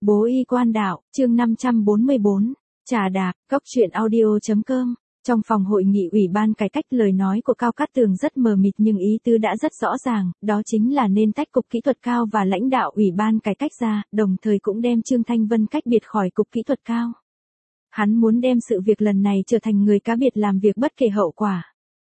Bố y quan đạo, chương 544, trà đạp, cốc truyện audio.com. Trong phòng hội nghị Ủy ban cải cách, lời nói của Cao Cát Tường rất mờ mịt nhưng ý tứ đã rất rõ ràng, đó chính là nên tách Cục Kỹ thuật Cao và lãnh đạo Ủy ban cải cách ra, đồng thời cũng đem Trương Thanh Vân cách biệt khỏi Cục Kỹ thuật Cao. Hắn muốn đem sự việc lần này trở thành người cá biệt làm việc bất kể hậu quả.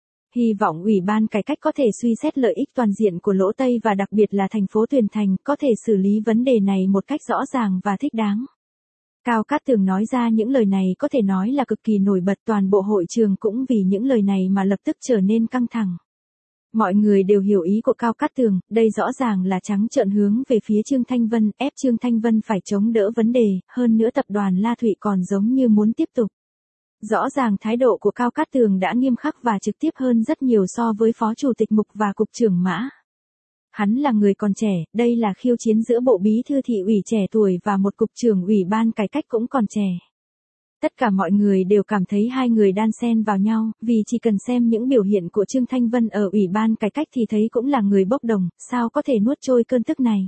Hy vọng Ủy ban cải cách có thể suy xét lợi ích toàn diện của Lỗ Tây và đặc biệt là thành phố Tuyền Thành, có thể xử lý vấn đề này một cách rõ ràng và thích đáng. Cao Cát Tường nói ra những lời này có thể nói là cực kỳ nổi bật, toàn bộ hội trường cũng vì những lời này mà lập tức trở nên căng thẳng. Mọi người đều hiểu ý của Cao Cát Tường, đây rõ ràng là trắng trợn hướng về phía Trương Thanh Vân, ép Trương Thanh Vân phải chống đỡ vấn đề, hơn nữa tập đoàn La Thụy còn giống như muốn tiếp tục. Rõ ràng thái độ của Cao Cát Tường đã nghiêm khắc và trực tiếp hơn rất nhiều so với Phó Chủ tịch Mục và Cục trưởng Mã. Hắn là người còn trẻ, đây là khiêu chiến giữa bộ bí thư thị ủy trẻ tuổi và một cục trưởng Ủy ban cải cách cũng còn trẻ. Tất cả mọi người đều cảm thấy hai người đan xen vào nhau, vì chỉ cần xem những biểu hiện của Trương Thanh Vân ở Ủy ban cải cách thì thấy cũng là người bốc đồng, sao có thể nuốt trôi cơn tức này.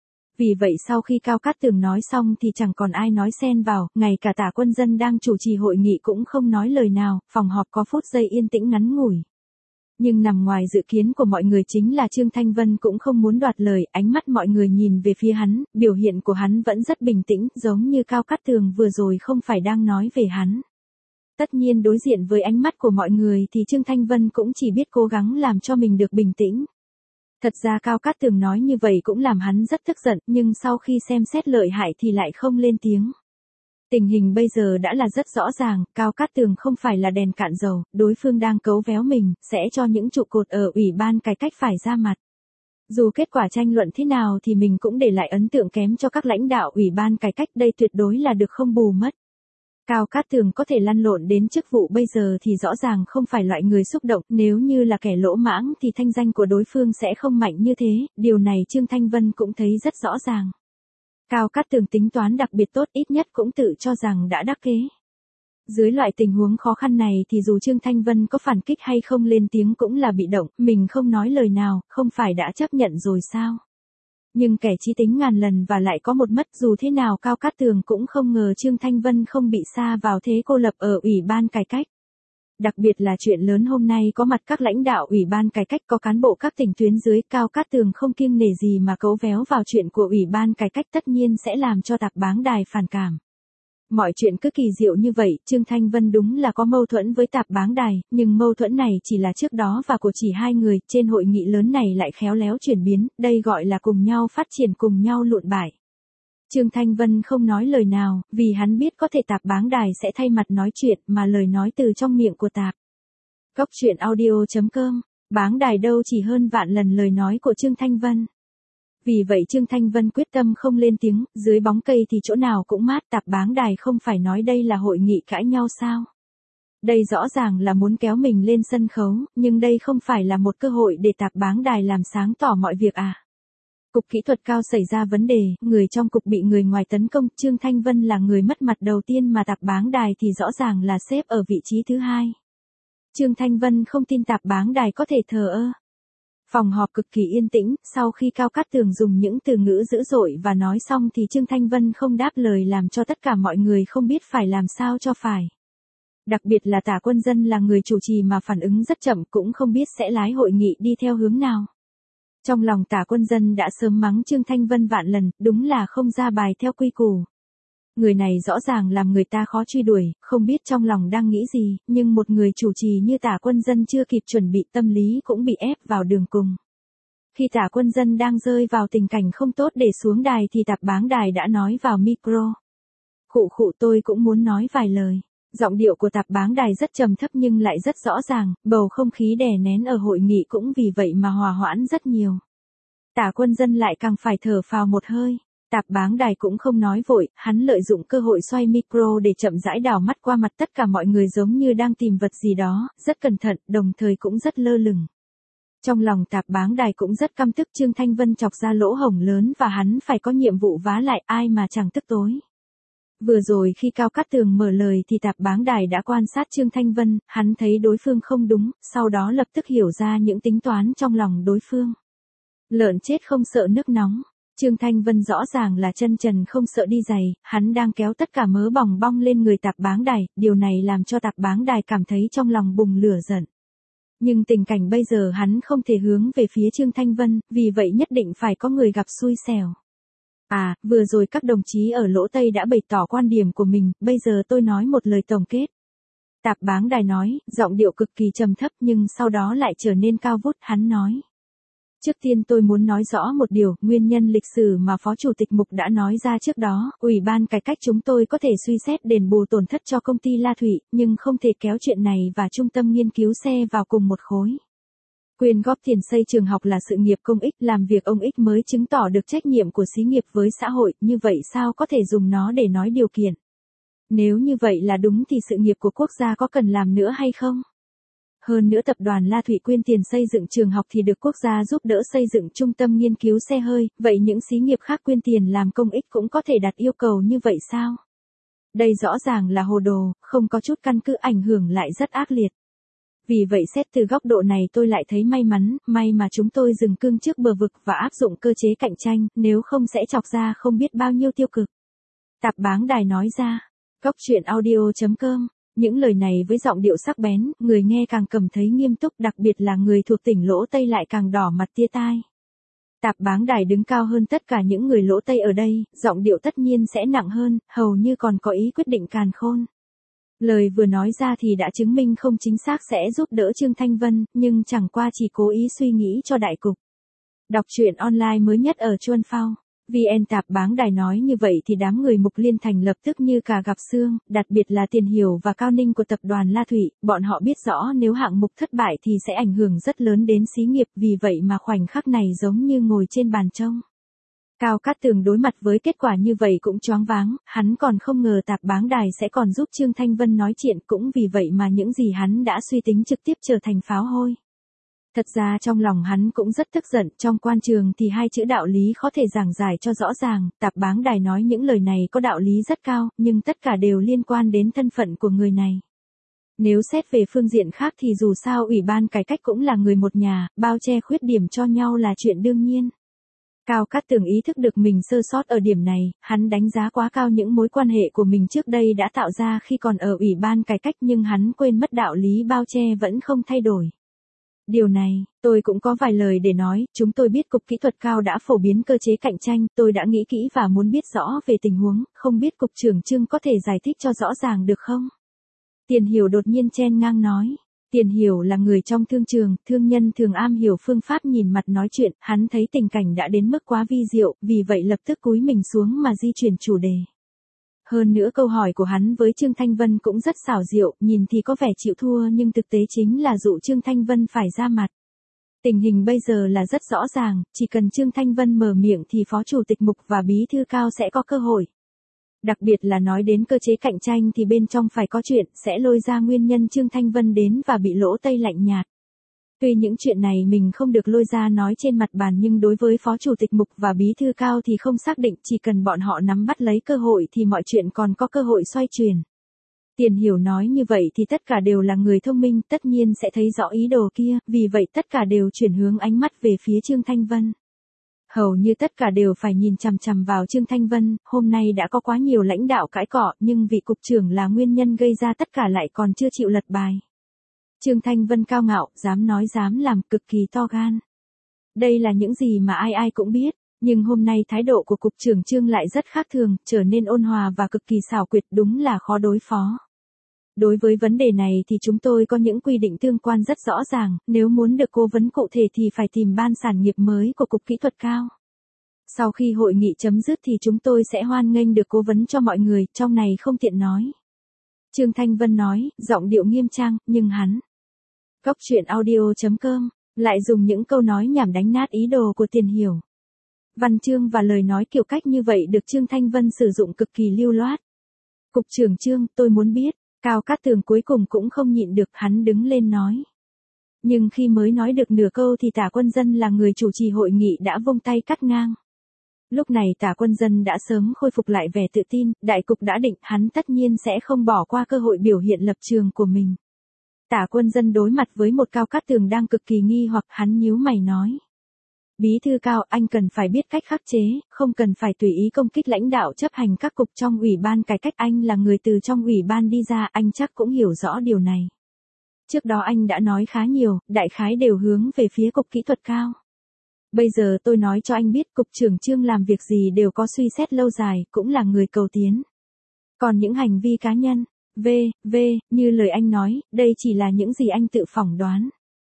Vì vậy sau khi Cao Cát Tường nói xong thì chẳng còn ai nói xen vào, ngay cả Tả Quân Dân đang chủ trì hội nghị cũng không nói lời nào, phòng họp có phút giây yên tĩnh ngắn ngủi. Nhưng nằm ngoài dự kiến của mọi người chính là Trương Thanh Vân cũng không muốn đoạt lời, ánh mắt mọi người nhìn về phía hắn, biểu hiện của hắn vẫn rất bình tĩnh, giống như Cao Cát Tường vừa rồi không phải đang nói về hắn. Tất nhiên đối diện với ánh mắt của mọi người thì Trương Thanh Vân cũng chỉ biết cố gắng làm cho mình được bình tĩnh. Thật ra Cao Cát Tường nói như vậy cũng làm hắn rất tức giận, nhưng sau khi xem xét lợi hại thì lại không lên tiếng. Tình hình bây giờ đã là rất rõ ràng, Cao Cát Tường không phải là đèn cạn dầu, đối phương đang cấu véo mình, sẽ cho những trụ cột ở Ủy ban cải cách phải ra mặt. Dù kết quả tranh luận thế nào thì mình cũng để lại ấn tượng kém cho các lãnh đạo Ủy ban cải cách, đây tuyệt đối là được không bù mất. Cao Cát Tường có thể lăn lộn đến chức vụ bây giờ thì rõ ràng không phải loại người xúc động, nếu như là kẻ lỗ mãng thì thanh danh của đối phương sẽ không mạnh như thế, điều này Trương Thanh Vân cũng thấy rất rõ ràng. Cao Cát Tường tính toán đặc biệt tốt, ít nhất cũng tự cho rằng đã đắc kế. Dưới loại tình huống khó khăn này thì dù Trương Thanh Vân có phản kích hay không lên tiếng cũng là bị động, mình không nói lời nào, không phải đã chấp nhận rồi sao? Nhưng kẻ trí tính ngàn lần và lại có một mất, dù thế nào Cao Cát Tường cũng không ngờ Trương Thanh Vân không bị sa vào thế cô lập ở Ủy ban cải cách. Đặc biệt là chuyện lớn hôm nay có mặt các lãnh đạo Ủy ban cải cách, có cán bộ các tỉnh tuyến dưới, Cao Cát Tường không kiêng nể gì mà cấu véo vào chuyện của Ủy ban cải cách, tất nhiên sẽ làm cho Tạp Báng Đài phản cảm. Mọi chuyện cứ kỳ diệu như vậy, Trương Thanh Vân đúng là có mâu thuẫn với Tạp Báng Đài, nhưng mâu thuẫn này chỉ là trước đó và của chỉ hai người, trên hội nghị lớn này lại khéo léo chuyển biến, đây gọi là cùng nhau phát triển cùng nhau lụn bại. Trương Thanh Vân không nói lời nào, vì hắn biết có thể Tạp Báng Đài sẽ thay mặt nói chuyện, mà lời nói từ trong miệng của Tạp. Cốc truyện audio.com, Báng Đài đâu chỉ hơn vạn lần lời nói của Trương Thanh Vân. Vì vậy Trương Thanh Vân quyết tâm không lên tiếng, dưới bóng cây thì chỗ nào cũng mát, Tạp Báng Đài không phải nói đây là hội nghị cãi nhau sao? Đây rõ ràng là muốn kéo mình lên sân khấu, nhưng đây không phải là một cơ hội để Tạp Báng Đài làm sáng tỏ mọi việc à? Cục Kỹ thuật Cao xảy ra vấn đề, người trong cục bị người ngoài tấn công, Trương Thanh Vân là người mất mặt đầu tiên mà Tạp Báng Đài thì rõ ràng là xếp ở vị trí thứ hai. Trương Thanh Vân không tin Tạp Báng Đài có thể thờ ơ. Phòng họp cực kỳ yên tĩnh, sau khi Cao Cát Tường dùng những từ ngữ dữ dội và nói xong thì Trương Thanh Vân không đáp lời, làm cho tất cả mọi người không biết phải làm sao cho phải. Đặc biệt là Tả Quân Dân là người chủ trì mà phản ứng rất chậm, cũng không biết sẽ lái hội nghị đi theo hướng nào. Trong lòng Tả Quân Dân đã sớm mắng Trương Thanh Vân vạn lần, đúng là không ra bài theo quy củ. Người này rõ ràng làm người ta khó truy đuổi, không biết trong lòng đang nghĩ gì, nhưng một người chủ trì như Tả Quân Dân chưa kịp chuẩn bị tâm lý cũng bị ép vào đường cùng. Khi Tả Quân Dân đang rơi vào tình cảnh không tốt để xuống đài thì Tạp Báng Đài đã nói vào micro. Khụ tôi cũng muốn nói vài lời. Giọng điệu của Tạp Báng Đài rất trầm thấp nhưng lại rất rõ ràng, bầu không khí đè nén ở hội nghị cũng vì vậy mà hòa hoãn rất nhiều. Tả Quân Dân lại càng phải thở phào một hơi. Tạp Báng Đài cũng không nói vội, hắn lợi dụng cơ hội xoay micro để chậm rãi đảo mắt qua mặt tất cả mọi người giống như đang tìm vật gì đó, rất cẩn thận, đồng thời cũng rất lơ lửng. Trong lòng Tạp Báng Đài cũng rất căm tức Trương Thanh Vân chọc ra lỗ hổng lớn và hắn phải có nhiệm vụ vá lại, ai mà chẳng tức tối. Vừa rồi khi Cao Cát Tường mở lời thì Tạp Báng Đài đã quan sát Trương Thanh Vân, hắn thấy đối phương không đúng, sau đó lập tức hiểu ra những tính toán trong lòng đối phương. Lợn chết không sợ nước nóng. Trương Thanh Vân rõ ràng là chân trần không sợ đi giày, hắn đang kéo tất cả mớ bòng bong lên người Tạp Báng Đài, điều này làm cho Tạp Báng Đài cảm thấy trong lòng bùng lửa giận. Nhưng tình cảnh bây giờ hắn không thể hướng về phía Trương Thanh Vân, vì vậy nhất định phải có người gặp xui xẻo. À, vừa rồi các đồng chí ở Lỗ Tây đã bày tỏ quan điểm của mình, bây giờ tôi nói một lời tổng kết. Tạp Báng Đài nói, giọng điệu cực kỳ trầm thấp nhưng sau đó lại trở nên cao vút, hắn nói. Trước tiên tôi muốn nói rõ một điều, nguyên nhân lịch sử mà Phó Chủ tịch Mục đã nói ra trước đó, Ủy ban cải cách chúng tôi có thể suy xét đền bù tổn thất cho công ty La Thụy, nhưng không thể kéo chuyện này và trung tâm nghiên cứu xe vào cùng một khối. Quyên góp tiền xây trường học là sự nghiệp công ích, làm việc ông ích mới chứng tỏ được trách nhiệm của xí nghiệp với xã hội, như vậy sao có thể dùng nó để nói điều kiện? Nếu như vậy là đúng thì sự nghiệp của quốc gia có cần làm nữa hay không? Hơn nữa tập đoàn La Thụy quyên tiền xây dựng trường học thì được quốc gia giúp đỡ xây dựng trung tâm nghiên cứu xe hơi, vậy những xí nghiệp khác quyên tiền làm công ích cũng có thể đặt yêu cầu như vậy sao? Đây rõ ràng là hồ đồ, không có chút căn cứ, ảnh hưởng lại rất ác liệt. Vì vậy xét từ góc độ này tôi lại thấy may mà chúng tôi dừng cương trước bờ vực và áp dụng cơ chế cạnh tranh, nếu không sẽ chọc ra không biết bao nhiêu tiêu cực. Tạp Báng Đài nói ra, Góc truyện audio.com. Những lời này với giọng điệu sắc bén, người nghe càng cảm thấy nghiêm túc, đặc biệt là người thuộc tỉnh Lỗ Tây lại càng đỏ mặt tia tai. Tạp Báng Đài đứng cao hơn tất cả những người Lỗ Tây ở đây, giọng điệu tất nhiên sẽ nặng hơn, hầu như còn có ý quyết định càn khôn. Lời vừa nói ra thì đã chứng minh không chính xác sẽ giúp đỡ Trương Thanh Vân, nhưng chẳng qua chỉ cố ý suy nghĩ cho đại cục. Đọc truyện online mới nhất ở Chuan Phao. VN. Tạp Báng Đài nói như vậy thì đám người Mục Liên Thành lập tức như cả gặp xương, đặc biệt là Tiền Hiểu và Cao Ninh của tập đoàn La Thụy, bọn họ biết rõ nếu hạng mục thất bại thì sẽ ảnh hưởng rất lớn đến xí nghiệp, vì vậy mà khoảnh khắc này giống như ngồi trên bàn trông. Cao Cát Tường đối mặt với kết quả như vậy cũng choáng váng, hắn còn không ngờ Tạp Báng Đài sẽ còn giúp Trương Thanh Vân nói chuyện, cũng vì vậy mà những gì hắn đã suy tính trực tiếp trở thành pháo hôi. Thật ra trong lòng hắn cũng rất tức giận, trong quan trường thì hai chữ đạo lý có thể giảng giải cho rõ ràng, Tạp Báng Đài nói những lời này có đạo lý rất cao, nhưng tất cả đều liên quan đến thân phận của người này. Nếu xét về phương diện khác thì dù sao Ủy ban cải cách cũng là người một nhà, bao che khuyết điểm cho nhau là chuyện đương nhiên. Cao Cát Tường ý thức được mình sơ sót ở điểm này, hắn đánh giá quá cao những mối quan hệ của mình trước đây đã tạo ra khi còn ở Ủy ban cải cách, nhưng hắn quên mất đạo lý bao che vẫn không thay đổi. Điều này, tôi cũng có vài lời để nói, chúng tôi biết Cục Kỹ thuật Cao đã phổ biến cơ chế cạnh tranh, tôi đã nghĩ kỹ và muốn biết rõ về tình huống, không biết Cục trưởng Trương có thể giải thích cho rõ ràng được không? Tiền Hiểu đột nhiên chen ngang nói. Tiền Hiểu là người trong thương trường, thương nhân thường am hiểu phương pháp nhìn mặt nói chuyện, hắn thấy tình cảnh đã đến mức quá vi diệu, vì vậy lập tức cúi mình xuống mà di chuyển chủ đề. Hơn nữa câu hỏi của hắn với Trương Thanh Vân cũng rất xảo diệu, nhìn thì có vẻ chịu thua nhưng thực tế chính là dụ Trương Thanh Vân phải ra mặt. Tình hình bây giờ là rất rõ ràng, chỉ cần Trương Thanh Vân mở miệng thì Phó Chủ tịch Mục và Bí thư Cao sẽ có cơ hội. Đặc biệt là nói đến cơ chế cạnh tranh thì bên trong phải có chuyện, sẽ lôi ra nguyên nhân Trương Thanh Vân đến và bị Lỗ Tây lạnh nhạt. Tuy những chuyện này mình không được lôi ra nói trên mặt bàn nhưng đối với Phó Chủ tịch Mục và Bí thư Cao thì không xác định, chỉ cần bọn họ nắm bắt lấy cơ hội thì mọi chuyện còn có cơ hội xoay chuyển. Tiền Hiểu nói như vậy thì tất cả đều là người thông minh, tất nhiên sẽ thấy rõ ý đồ kia, vì vậy tất cả đều chuyển hướng ánh mắt về phía Trương Thanh Vân. Hầu như tất cả đều phải nhìn chằm chằm vào Trương Thanh Vân, hôm nay đã có quá nhiều lãnh đạo cãi cọ nhưng vị cục trưởng là nguyên nhân gây ra tất cả lại còn chưa chịu lật bài. Trương Thanh Vân cao ngạo, dám nói dám làm, cực kỳ to gan. Đây là những gì mà ai ai cũng biết, nhưng hôm nay thái độ của cục trưởng Trương lại rất khác thường, trở nên ôn hòa và cực kỳ xảo quyệt, đúng là khó đối phó. Đối với vấn đề này thì chúng tôi có những quy định tương quan rất rõ ràng, nếu muốn được cố vấn cụ thể thì phải tìm ban sản nghiệp mới của Cục Kỹ thuật Cao. Sau khi hội nghị chấm dứt thì chúng tôi sẽ hoan nghênh được cố vấn cho mọi người, trong này không tiện nói. Trương Thanh Vân nói, giọng điệu nghiêm trang, nhưng hắn. Góc truyện audio.com, lại dùng những câu nói nhảm đánh nát ý đồ của Tiền Hiểu. Văn chương và lời nói kiểu cách như vậy được Trương Thanh Vân sử dụng cực kỳ lưu loát. Cục trưởng Trương, tôi muốn biết. Cao Cát Tường cuối cùng cũng không nhịn được, hắn đứng lên nói. Nhưng khi mới nói được nửa câu thì Tả Quân Dân là người chủ trì hội nghị đã vung tay cắt ngang. Lúc này Tả Quân Dân đã sớm khôi phục lại vẻ tự tin, đại cục đã định, hắn tất nhiên sẽ không bỏ qua cơ hội biểu hiện lập trường của mình. Tả Quân Dân đối mặt với một Cao Cát Tường đang cực kỳ nghi hoặc, hắn nhíu mày nói. Bí thư Cao, anh cần phải biết cách khắc chế, không cần phải tùy ý công kích lãnh đạo chấp hành các cục trong ủy ban cải cách. Anh là người từ trong ủy ban đi ra, anh chắc cũng hiểu rõ điều này. Trước đó anh đã nói khá nhiều, đại khái đều hướng về phía cục kỹ thuật cao. Bây giờ tôi nói cho anh biết, cục trưởng Trương làm việc gì đều có suy xét lâu dài, cũng là người cầu tiến. Còn những hành vi cá nhân, như lời anh nói, đây chỉ là những gì anh tự phỏng đoán.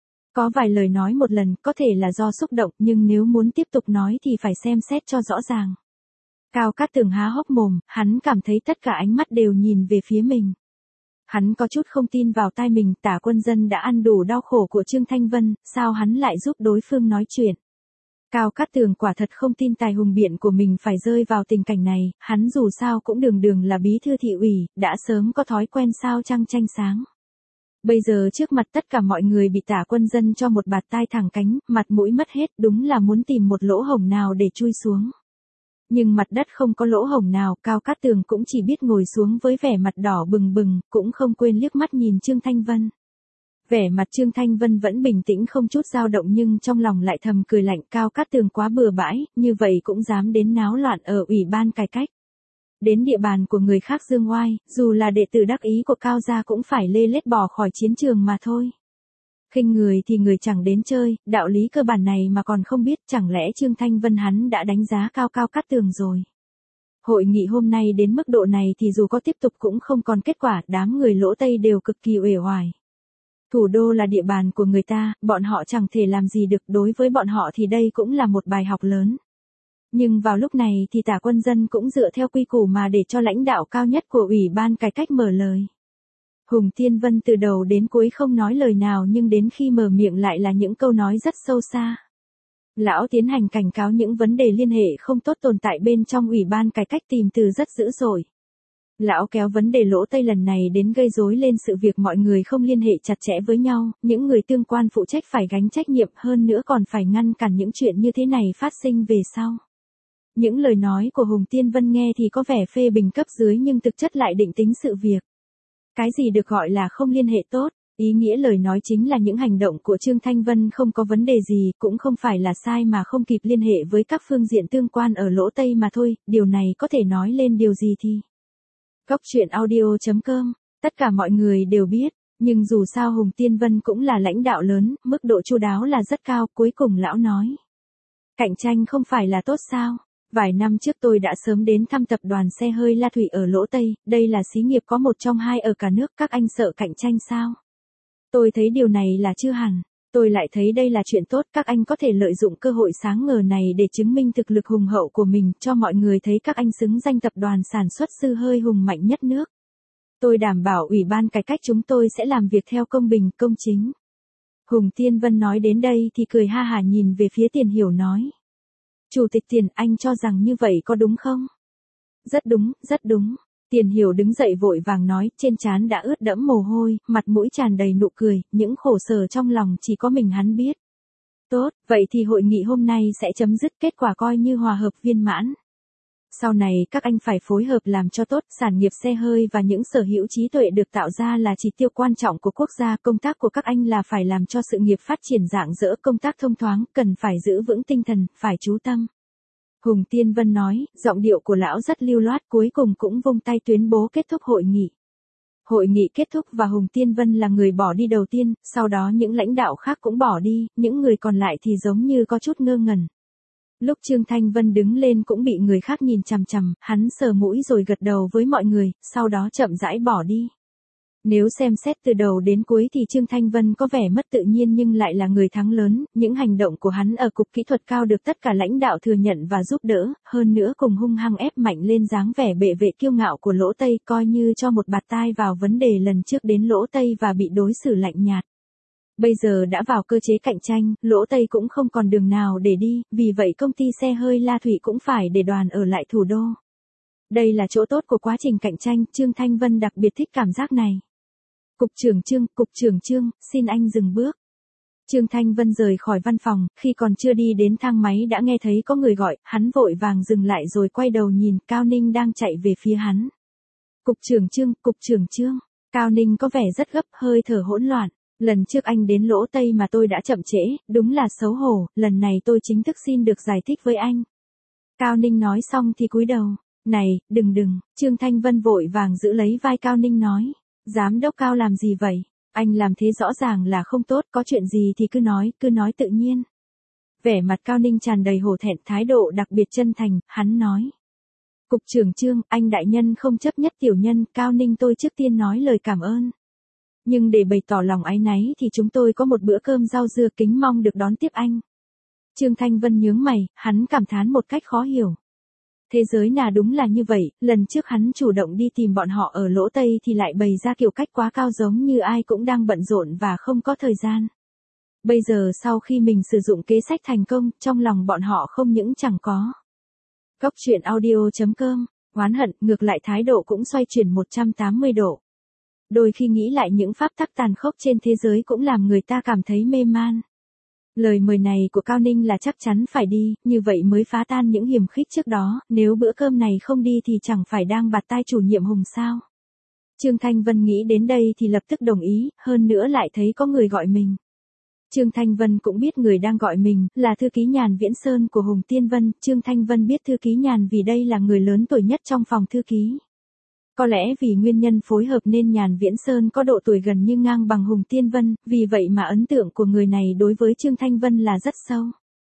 Có vài lời nói một lần có thể là do xúc động, nhưng nếu muốn tiếp tục nói thì phải xem xét cho rõ ràng. Cao Cát Tường há hốc mồm, hắn cảm thấy tất cả ánh mắt đều nhìn về phía mình. Hắn có chút không tin vào tai mình, Tả Quân Dân đã ăn đủ đau khổ của Trương Thanh Vân, sao hắn lại giúp đối phương nói chuyện. Cao Cát Tường quả thật không tin tài hùng biện của mình phải rơi vào tình cảnh này, hắn dù sao cũng đường là bí thư thị ủy, đã sớm có thói quen sao trăng tranh sáng. Bây giờ trước mặt tất cả mọi người bị Tả Quân Dân cho một bạt tai thẳng cánh, mặt mũi mất hết, đúng là muốn tìm một lỗ hổng nào để chui xuống. Nhưng mặt đất không có lỗ hổng nào, Cao Cát Tường cũng chỉ biết ngồi xuống với vẻ mặt đỏ bừng bừng, cũng không quên liếc mắt nhìn Trương Thanh Vân. Vẻ mặt Trương Thanh Vân vẫn bình tĩnh không chút dao động, nhưng trong lòng lại thầm cười lạnh. Cao Cát Tường quá bừa bãi, như vậy cũng dám đến náo loạn ở ủy ban cải cách. Đến địa bàn của người khác dương oai, dù là đệ tử đắc ý của Cao gia cũng phải lê lết bỏ khỏi chiến trường mà thôi. Khinh người thì người chẳng đến chơi, đạo lý cơ bản này mà còn không biết, chẳng lẽ Trương Thanh Vân hắn đã đánh giá cao Cao Cát Tường rồi. Hội nghị hôm nay đến mức độ này thì dù có tiếp tục cũng không còn kết quả, đám người Lỗ Tây đều cực kỳ uể oải. Thủ đô là địa bàn của người ta, bọn họ chẳng thể làm gì được, đối với bọn họ thì đây cũng là một bài học lớn. Nhưng vào lúc này thì Tả Quân Dân cũng dựa theo quy củ mà để cho lãnh đạo cao nhất của ủy ban cải cách mở lời. Hùng Tiên Vân từ đầu đến cuối không nói lời nào, nhưng đến khi mở miệng lại là những câu nói rất sâu xa. Lão tiến hành cảnh cáo những vấn đề liên hệ không tốt tồn tại bên trong ủy ban cải cách, tìm từ rất dữ dội. Lão kéo vấn đề Lỗ Tây lần này đến gây rối lên sự việc mọi người không liên hệ chặt chẽ với nhau, những người tương quan phụ trách phải gánh trách nhiệm, hơn nữa còn phải ngăn cản những chuyện như thế này phát sinh về sau. Những lời nói của Hùng Tiên Vân nghe thì có vẻ phê bình cấp dưới nhưng thực chất lại định tính sự việc. Cái gì được gọi là không liên hệ tốt? Ý nghĩa lời nói chính là những hành động của Trương Thanh Vân không có vấn đề gì, cũng không phải là sai mà không kịp liên hệ với các phương diện tương quan ở Lỗ Tây mà thôi, điều này có thể nói lên điều gì thì. Góc truyện audio.com, tất cả mọi người đều biết, nhưng dù sao Hùng Tiên Vân cũng là lãnh đạo lớn, mức độ chu đáo là rất cao, cuối cùng lão nói. Cạnh tranh không phải là tốt sao? Vài năm trước tôi đã sớm đến thăm tập đoàn xe hơi La Thủy ở Lỗ Tây, đây là xí nghiệp có một trong hai ở cả nước, các anh sợ cạnh tranh sao? Tôi thấy điều này là chưa hẳn, tôi lại thấy đây là chuyện tốt, các anh có thể lợi dụng cơ hội sáng ngời này để chứng minh thực lực hùng hậu của mình, cho mọi người thấy các anh xứng danh tập đoàn sản xuất xư hơi hùng mạnh nhất nước. Tôi đảm bảo ủy ban cải cách chúng tôi sẽ làm việc theo công bình, công chính. Hùng Tiên Vân nói đến đây thì cười ha hả nhìn về phía Tiền Hiểu nói. Chủ tịch Tiền, anh cho rằng như vậy có đúng không? Rất đúng, rất đúng. Tiền Hiểu đứng dậy vội vàng nói, trên trán đã ướt đẫm mồ hôi, mặt mũi tràn đầy nụ cười, những khổ sở trong lòng chỉ có mình hắn biết. Tốt, vậy thì hội nghị hôm nay sẽ chấm dứt, kết quả coi như hòa hợp viên mãn. Sau này các anh phải phối hợp làm cho tốt, sản nghiệp xe hơi và những sở hữu trí tuệ được tạo ra là chỉ tiêu quan trọng của quốc gia, công tác của các anh là phải làm cho sự nghiệp phát triển rạng rỡ, công tác thông thoáng, cần phải giữ vững tinh thần, phải chú tâm. Hùng Tiên Vân nói, giọng điệu của lão rất lưu loát, cuối cùng cũng vung tay tuyên bố kết thúc hội nghị. Hội nghị kết thúc và Hùng Tiên Vân là người bỏ đi đầu tiên, sau đó những lãnh đạo khác cũng bỏ đi, những người còn lại thì giống như có chút ngơ ngẩn. Lúc Trương Thanh Vân đứng lên cũng bị người khác nhìn chằm chằm, hắn sờ mũi rồi gật đầu với mọi người, sau đó chậm rãi bỏ đi. Nếu xem xét từ đầu đến cuối thì Trương Thanh Vân có vẻ mất tự nhiên nhưng lại là người thắng lớn, những hành động của hắn ở cục kỹ thuật cao được tất cả lãnh đạo thừa nhận và giúp đỡ, hơn nữa cùng hung hăng ép mạnh lên dáng vẻ bệ vệ kiêu ngạo của Lỗ Tây, coi như cho một bạt tai vào vấn đề lần trước đến Lỗ Tây và bị đối xử lạnh nhạt. Bây giờ đã vào cơ chế cạnh tranh, Lỗ Tây cũng không còn đường nào để đi, vì vậy công ty xe hơi La Thủy cũng phải để đoàn ở lại thủ đô. Đây là chỗ tốt của quá trình cạnh tranh, Trương Thanh Vân đặc biệt thích cảm giác này. Cục trưởng Trương, xin anh dừng bước. Trương Thanh Vân rời khỏi văn phòng, khi còn chưa đi đến thang máy đã nghe thấy có người gọi, hắn vội vàng dừng lại rồi quay đầu nhìn, Cao Ninh đang chạy về phía hắn. Cục trưởng Trương, Cao Ninh có vẻ rất gấp, hơi thở hỗn loạn. Lần trước anh đến Lỗ Tây mà tôi đã chậm trễ, đúng là xấu hổ, lần này tôi chính thức xin được giải thích với anh. Cao Ninh nói xong thì cúi đầu. Này, đừng, Trương Thanh Vân vội vàng giữ lấy vai Cao Ninh nói. Giám đốc Cao làm gì vậy? Anh làm thế rõ ràng là không tốt, có chuyện gì thì cứ nói tự nhiên. Vẻ mặt Cao Ninh tràn đầy hổ thẹn, thái độ đặc biệt chân thành, hắn nói. Cục trưởng Trương, anh đại nhân không chấp nhất tiểu nhân, Cao Ninh tôi trước tiên nói lời cảm ơn. Nhưng để bày tỏ lòng áy náy thì chúng tôi có một bữa cơm rau dưa, kính mong được đón tiếp anh. Trương Thanh Vân nhướng mày, hắn cảm thán một cách khó hiểu. Thế giới nào đúng là như vậy, lần trước hắn chủ động đi tìm bọn họ ở Lỗ Tây thì lại bày ra kiểu cách quá cao giống như ai cũng đang bận rộn và không có thời gian. Bây giờ sau khi mình sử dụng kế sách thành công, trong lòng bọn họ không những chẳng có. Góc truyện audio.com, oán hận, ngược lại thái độ cũng xoay chuyển 180 độ. Đôi khi nghĩ lại những pháp tắc tàn khốc trên thế giới cũng làm người ta cảm thấy mê man. Lời mời này của Cao Ninh là chắc chắn phải đi, như vậy mới phá tan những hiềm khích trước đó, nếu bữa cơm này không đi thì chẳng phải đang bạt tai chủ nhiệm Hùng sao. Trương Thanh Vân nghĩ đến đây thì lập tức đồng ý, hơn nữa lại thấy có người gọi mình. Trương Thanh Vân cũng biết người đang gọi mình, là thư ký Nhàn Viễn Sơn của Hùng Tiên Vân, Trương Thanh Vân biết thư ký Nhàn vì đây là người lớn tuổi nhất trong phòng thư ký. Có lẽ vì nguyên nhân phối hợp nên Nhàn Viễn Sơn có độ tuổi gần như ngang bằng Hùng Tiên Vân, vì vậy mà ấn tượng của người này đối với Trương Thanh Vân là rất sâu.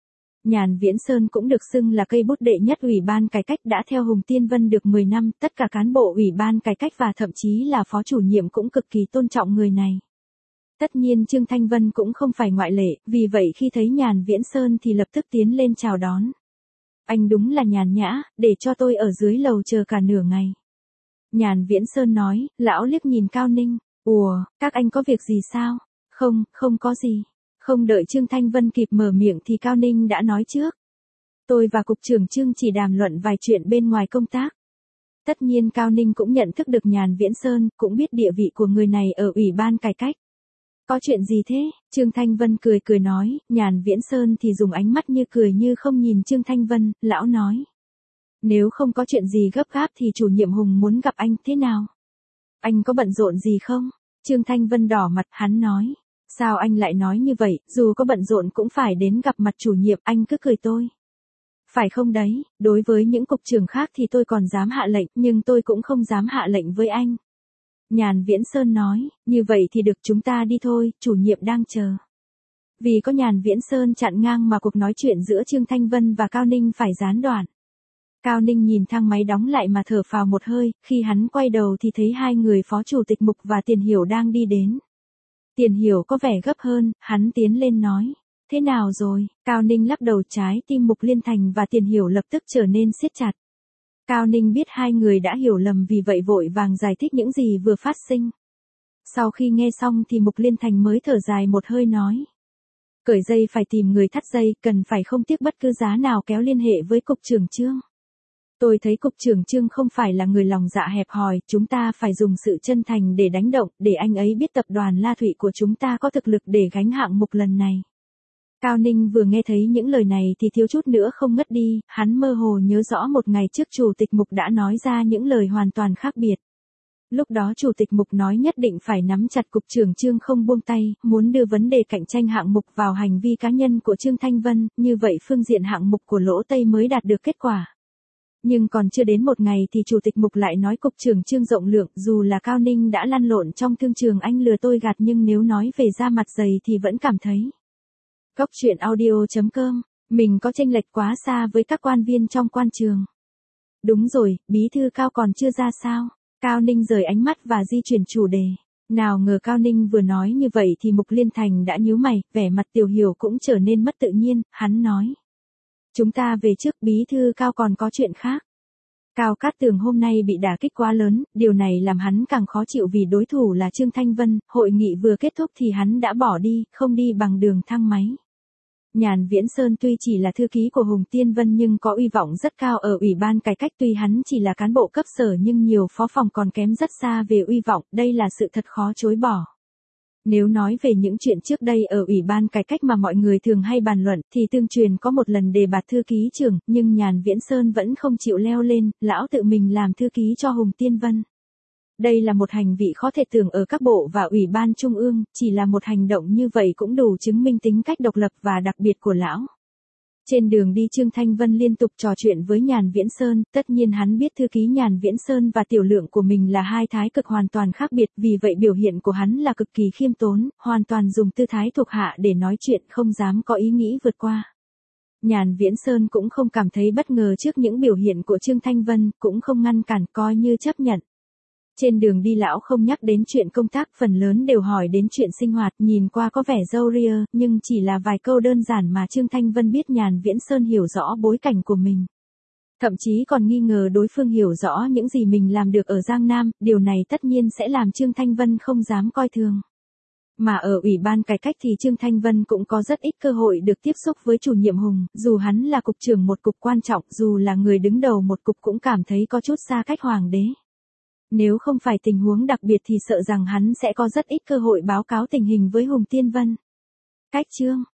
Nhàn Viễn Sơn cũng được xưng là cây bút đệ nhất Ủy ban Cải cách, đã theo Hùng Tiên Vân được 10 năm, tất cả cán bộ Ủy ban Cải cách và thậm chí là phó chủ nhiệm cũng cực kỳ tôn trọng người này. Tất nhiên Trương Thanh Vân cũng không phải ngoại lệ, vì vậy khi thấy Nhàn Viễn Sơn thì lập tức tiến lên chào đón. Anh đúng là nhàn nhã, để cho tôi ở dưới lầu chờ cả nửa ngày. Nhàn Viễn Sơn nói, lão liếc nhìn Cao Ninh, ủa, các anh có việc gì sao? Không có gì. Không đợi Trương Thanh Vân kịp mở miệng thì Cao Ninh đã nói trước. Tôi và Cục trưởng Trương chỉ đàm luận vài chuyện bên ngoài công tác. Tất nhiên Cao Ninh cũng nhận thức được Nhàn Viễn Sơn, cũng biết địa vị của người này ở Ủy ban Cải cách. Có chuyện gì thế? Trương Thanh Vân cười nói, Nhàn Viễn Sơn thì dùng ánh mắt như cười như không nhìn Trương Thanh Vân, lão nói. Nếu không có chuyện gì gấp gáp thì chủ nhiệm Hùng muốn gặp anh, thế nào? Anh có bận rộn gì không? Trương Thanh Vân đỏ mặt, hắn nói. Sao anh lại nói như vậy, dù có bận rộn cũng phải đến gặp mặt chủ nhiệm, anh cứ cười tôi. Phải không đấy, đối với những cục trưởng khác thì tôi còn dám hạ lệnh, nhưng tôi cũng không dám hạ lệnh với anh. Nhàn Viễn Sơn nói, như vậy thì được, chúng ta đi thôi, chủ nhiệm đang chờ. Vì có Nhàn Viễn Sơn chặn ngang mà cuộc nói chuyện giữa Trương Thanh Vân và Cao Ninh phải gián đoạn. Cao Ninh nhìn thang máy đóng lại mà thở phào một hơi, khi hắn quay đầu thì thấy hai người phó chủ tịch Mục và Tiền Hiểu đang đi đến. Tiền Hiểu có vẻ gấp hơn, hắn tiến lên nói. Thế nào rồi? Cao Ninh lắc đầu, trái tim Mục Liên Thành và Tiền Hiểu lập tức trở nên siết chặt. Cao Ninh biết hai người đã hiểu lầm, vì vậy vội vàng giải thích những gì vừa phát sinh. Sau khi nghe xong thì Mục Liên Thành mới thở dài một hơi nói. Cởi dây phải tìm người thắt dây, cần phải không tiếc bất cứ giá nào kéo liên hệ với Cục trưởng Trương. Tôi thấy Cục trưởng Trương không phải là người lòng dạ hẹp hòi, chúng ta phải dùng sự chân thành để đánh động, để anh ấy biết tập đoàn La Thụy của chúng ta có thực lực để gánh hạng mục lần này. Cao Ninh vừa nghe thấy những lời này thì thiếu chút nữa không ngất đi, hắn mơ hồ nhớ rõ một ngày trước chủ tịch Mục đã nói ra những lời hoàn toàn khác biệt. Lúc đó chủ tịch Mục nói nhất định phải nắm chặt Cục trưởng Trương không buông tay, muốn đưa vấn đề cạnh tranh hạng mục vào hành vi cá nhân của Trương Thanh Vân, như vậy phương diện hạng mục của Lỗ Tây mới đạt được kết quả. Nhưng còn chưa đến một ngày thì chủ tịch Mục lại nói Cục trưởng Trương rộng lượng, dù là Cao Ninh đã lăn lộn trong thương trường anh lừa tôi gạt, nhưng nếu nói về da mặt dày thì vẫn cảm thấy. Góc truyện audio.com, mình có chênh lệch quá xa với các quan viên trong quan trường. Đúng rồi, bí thư Cao còn chưa ra sao? Cao Ninh rời ánh mắt và di chuyển chủ đề. Nào ngờ Cao Ninh vừa nói như vậy thì Mục Liên Thành đã nhíu mày, vẻ mặt Tiểu Hiểu cũng trở nên mất tự nhiên, hắn nói. Chúng ta về trước, bí thư Cao còn có chuyện khác. Cao Cát Tường hôm nay bị đả kích quá lớn, điều này làm hắn càng khó chịu vì đối thủ là Trương Thanh Vân, hội nghị vừa kết thúc thì hắn đã bỏ đi, không đi bằng đường thang máy. Nhàn Viễn Sơn tuy chỉ là thư ký của Hùng Tiên Vân nhưng có uy vọng rất cao ở Ủy ban Cải cách, tuy hắn chỉ là cán bộ cấp sở nhưng nhiều phó phòng còn kém rất xa về uy vọng, đây là sự thật khó chối bỏ. Nếu nói về những chuyện trước đây ở Ủy ban Cải cách mà mọi người thường hay bàn luận, thì tương truyền có một lần đề bạt thư ký trưởng, nhưng Nhàn Viễn Sơn vẫn không chịu leo lên, lão tự mình làm thư ký cho Hùng Tiên Vân. Đây là một hành vị khó thể tưởng ở các bộ và ủy ban trung ương, chỉ là một hành động như vậy cũng đủ chứng minh tính cách độc lập và đặc biệt của lão. Trên đường đi Trương Thanh Vân liên tục trò chuyện với Nhàn Viễn Sơn, tất nhiên hắn biết thư ký Nhàn Viễn Sơn và tiểu lượng của mình là hai thái cực hoàn toàn khác biệt, vì vậy biểu hiện của hắn là cực kỳ khiêm tốn, hoàn toàn dùng tư thái thuộc hạ để nói chuyện, không dám có ý nghĩ vượt qua. Nhàn Viễn Sơn cũng không cảm thấy bất ngờ trước những biểu hiện của Trương Thanh Vân, cũng không ngăn cản, coi như chấp nhận. Trên đường đi lão không nhắc đến chuyện công tác, phần lớn đều hỏi đến chuyện sinh hoạt, nhìn qua có vẻ râu ria, nhưng chỉ là vài câu đơn giản mà Trương Thanh Vân biết Nhàn Viễn Sơn hiểu rõ bối cảnh của mình. Thậm chí còn nghi ngờ đối phương hiểu rõ những gì mình làm được ở Giang Nam, điều này tất nhiên sẽ làm Trương Thanh Vân không dám coi thường. Mà ở Ủy ban Cải cách thì Trương Thanh Vân cũng có rất ít cơ hội được tiếp xúc với chủ nhiệm Hùng, dù hắn là cục trưởng một cục quan trọng, dù là người đứng đầu một cục cũng cảm thấy có chút xa cách hoàng đế. Nếu không phải tình huống đặc biệt thì sợ rằng hắn sẽ có rất ít cơ hội báo cáo tình hình với Hùng Tiên Vân. Cách chương